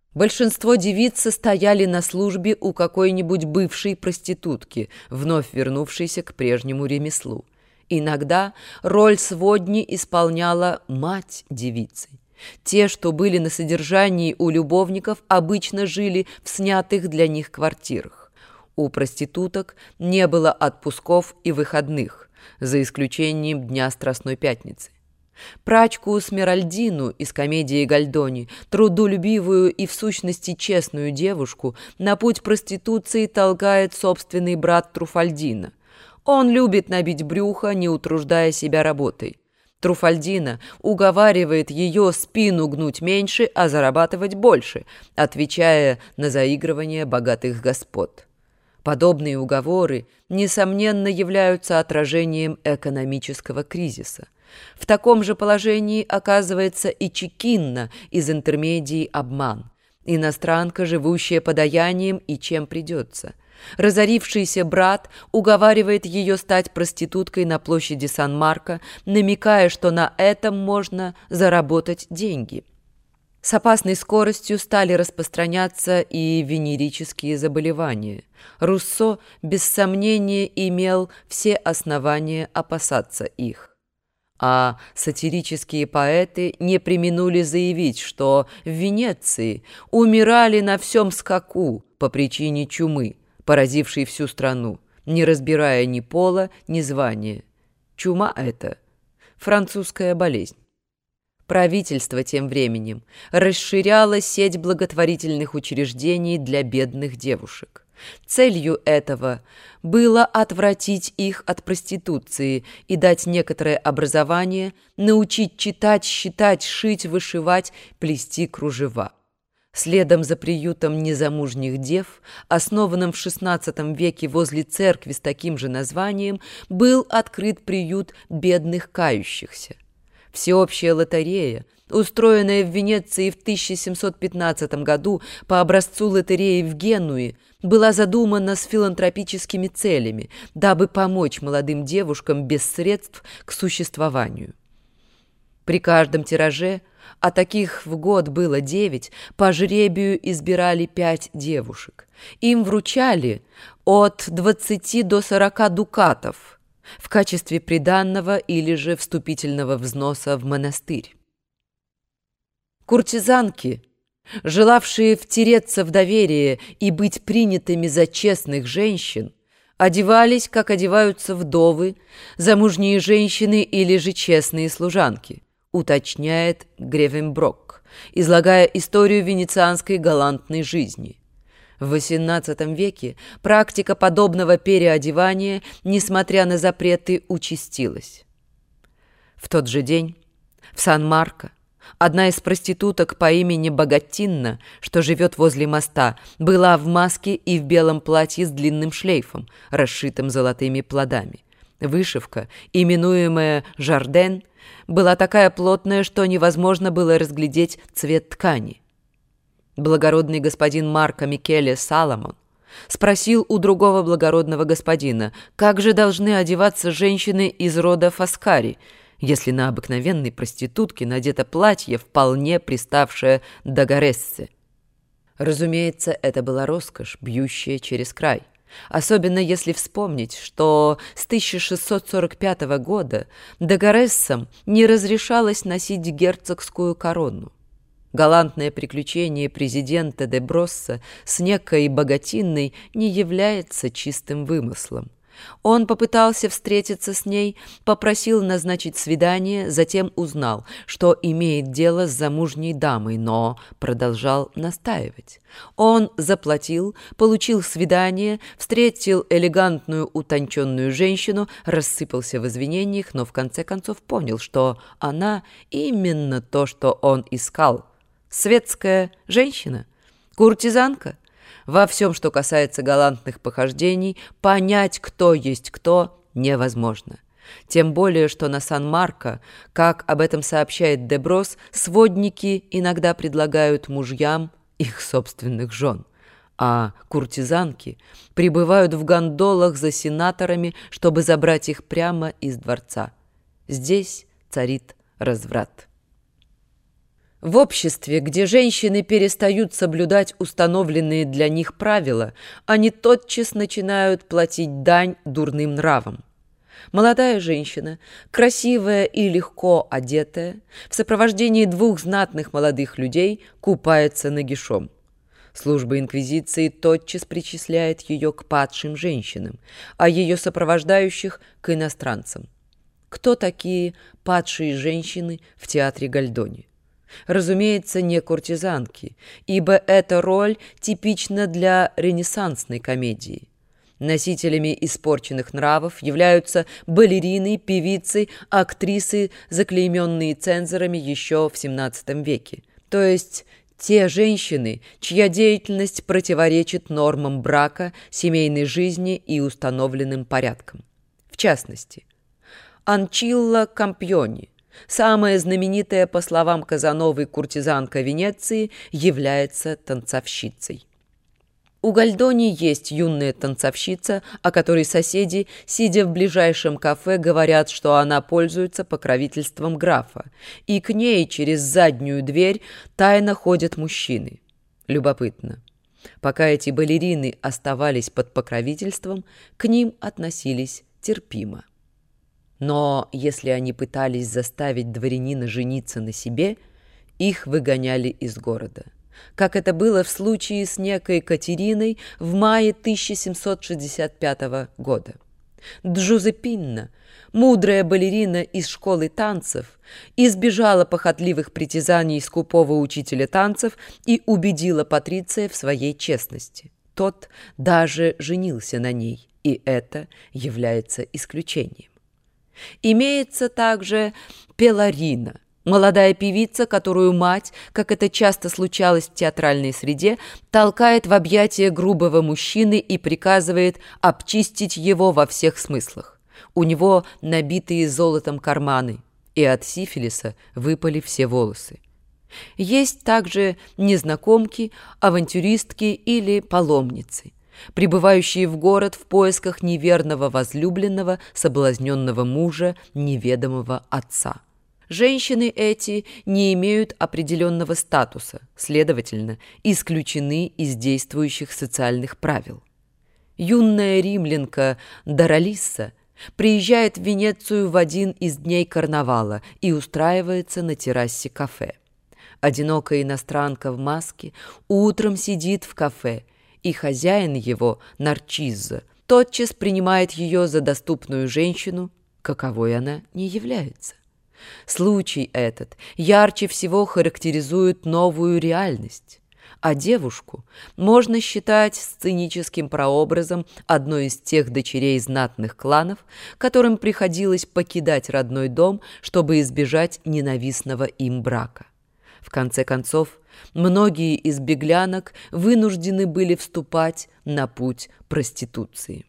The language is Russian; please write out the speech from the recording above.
Большинство девиц состояли на службе у какой-нибудь бывшей проститутки, вновь вернувшейся к прежнему ремеслу. Иногда роль сводни исполняла мать девицы. Те, что были на содержании у любовников, обычно жили в снятых для них квартирах. У проституток не было отпусков и выходных, за исключением Дня Страстной Пятницы. Прачку Смеральдину из комедии Гальдони, трудолюбивую и в сущности честную девушку, на путь проституции толкает собственный брат Труфальдино. Он любит набить брюхо, не утруждая себя работой. Труфальдино уговаривает ее спину гнуть меньше, а зарабатывать больше, отвечая на заигрывание богатых господ. Подобные уговоры, несомненно, являются отражением экономического кризиса. В таком же положении оказывается и Чекинна из интермедии «Обман», иностранка, живущая подаянием и чем придется. Разорившийся брат уговаривает ее стать проституткой на площади Сан-Марко, намекая, что на этом можно заработать деньги. С опасной скоростью стали распространяться и венерические заболевания. Руссо, без сомнения, имел все основания опасаться их. А сатирические поэты не преминули заявить, что в Венеции умирали на всем скаку по причине чумы, поразившей всю страну, не разбирая ни пола, ни звания. Чума — это французская болезнь. Правительство тем временем расширяло сеть благотворительных учреждений для бедных девушек. Целью этого было отвратить их от проституции и дать некоторое образование, научить читать, считать, шить, вышивать, плести кружева. Следом за приютом незамужних дев, основанным в XVI веке возле церкви с таким же названием, был открыт приют бедных кающихся. Всеобщая лотерея, устроенная в Венеции в 1715 году по образцу лотереи в Генуе, была задумана с филантропическими целями, дабы помочь молодым девушкам без средств к существованию. При каждом тираже, а таких в год было 9, по жребию избирали 5 девушек. Им вручали от 20 до 40 дукатов в качестве приданного или же вступительного взноса в монастырь. Куртизанки, желавшие втереться в доверие и быть принятыми за честных женщин, одевались, как одеваются вдовы, замужние женщины или же честные служанки, уточняет Гревенброк, излагая историю венецианской галантной жизни. В XVIII веке практика подобного переодевания, несмотря на запреты, участилась. В тот же день в Сан-Марко одна из проституток по имени Богаттинна, что живет возле моста, была в маске и в белом платье с длинным шлейфом, расшитым золотыми плодами. Вышивка, именуемая «жарден», была такая плотная, что невозможно было разглядеть цвет ткани. Благородный господин Марко Микеле Саломон спросил у другого благородного господина, как же должны одеваться женщины из рода Фаскари, если на обыкновенной проститутке надето платье, вполне приставшее до Горессе. Разумеется, это была роскошь, бьющая через край. Особенно если вспомнить, что с 1645 года Дагорессам не разрешалось носить герцогскую корону. Галантное приключение президента де Бросса с некой Богаттинной не является чистым вымыслом. Он попытался встретиться с ней, попросил назначить свидание, затем узнал, что имеет дело с замужней дамой, но продолжал настаивать. Он заплатил, получил свидание, встретил элегантную утонченную женщину, рассыпался в извинениях, но в конце концов понял, что она именно то, что он искал. Светская женщина, куртизанка. Во всем, что касается галантных похождений, понять, кто есть кто, невозможно. Тем более, что на Сан-Марко, как об этом сообщает де Брос, сводники иногда предлагают мужьям их собственных жен, а куртизанки прибывают в гондолах за сенаторами, чтобы забрать их прямо из дворца. Здесь царит разврат. В обществе, где женщины перестают соблюдать установленные для них правила, они тотчас начинают платить дань дурным нравам. Молодая женщина, красивая и легко одетая, в сопровождении двух знатных молодых людей купается нагишом. Служба инквизиции тотчас причисляет ее к падшим женщинам, а ее сопровождающих – к иностранцам. Кто такие падшие женщины в театре Гольдони? Разумеется, не куртизанки, ибо эта роль типична для ренессансной комедии. Носителями испорченных нравов являются балерины, певицы, актрисы, заклейменные цензорами еще в XVII веке, то есть те женщины, чья деятельность противоречит нормам брака, семейной жизни и установленным порядкам. В частности, Анчилла Кампьони, самая знаменитая, по словам Казановой, куртизанка Венеции, является танцовщицей. У Гольдони есть юная танцовщица, о которой соседи, сидя в ближайшем кафе, говорят, что она пользуется покровительством графа, и к ней через заднюю дверь тайно ходят мужчины. Любопытно. Пока эти балерины оставались под покровительством, к ним относились терпимо. Но если они пытались заставить дворянина жениться на себе, их выгоняли из города, как это было в случае с некой Катериной в мае 1765 года. Джузеппинна, мудрая балерина из школы танцев, избежала похотливых притязаний скупого учителя танцев и убедила Патриция в своей честности. Тот даже женился на ней, и это является исключением. Имеется также Пеларина, молодая певица, которую мать, как это часто случалось в театральной среде, толкает в объятия грубого мужчины и приказывает обчистить его во всех смыслах. У него набитые золотом карманы, и от сифилиса выпали все волосы. Есть также незнакомки, авантюристки или паломницы, прибывающие в город в поисках неверного возлюбленного, соблазненного мужа, неведомого отца. Женщины эти не имеют определенного статуса, следовательно, исключены из действующих социальных правил. Юная римлянка Доралисса приезжает в Венецию в один из дней карнавала и устраивается на террасе кафе. Одинокая иностранка в маске утром сидит в кафе, и хозяин его, Нарчиззо, тотчас принимает ее за доступную женщину, каковой она не является. Случай этот ярче всего характеризует новую реальность, а девушку можно считать сценическим прообразом одной из тех дочерей знатных кланов, которым приходилось покидать родной дом, чтобы избежать ненавистного им брака. В конце концов, многие из беглянок вынуждены были вступать на путь проституции.